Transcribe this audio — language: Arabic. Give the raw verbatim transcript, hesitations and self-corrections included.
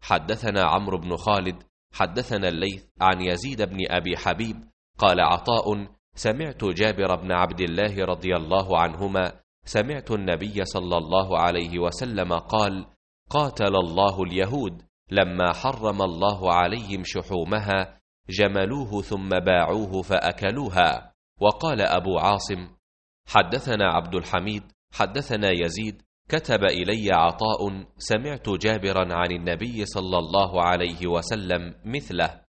حدثنا عمرو بن خالد حدثنا الليث عن يزيد بن أبي حبيب قال عطاء سمعت جابر بن عبد الله رضي الله عنهما سمعت النبي صلى الله عليه وسلم قال قاتل الله اليهود لما حرم الله عليهم شحومها جملوه ثم باعوه فأكلوها. وقال أبو عاصم حدثنا عبد الحميد حدثنا يزيد كتب إلي عطاء سمعت جابرا عن النبي صلى الله عليه وسلم مثله.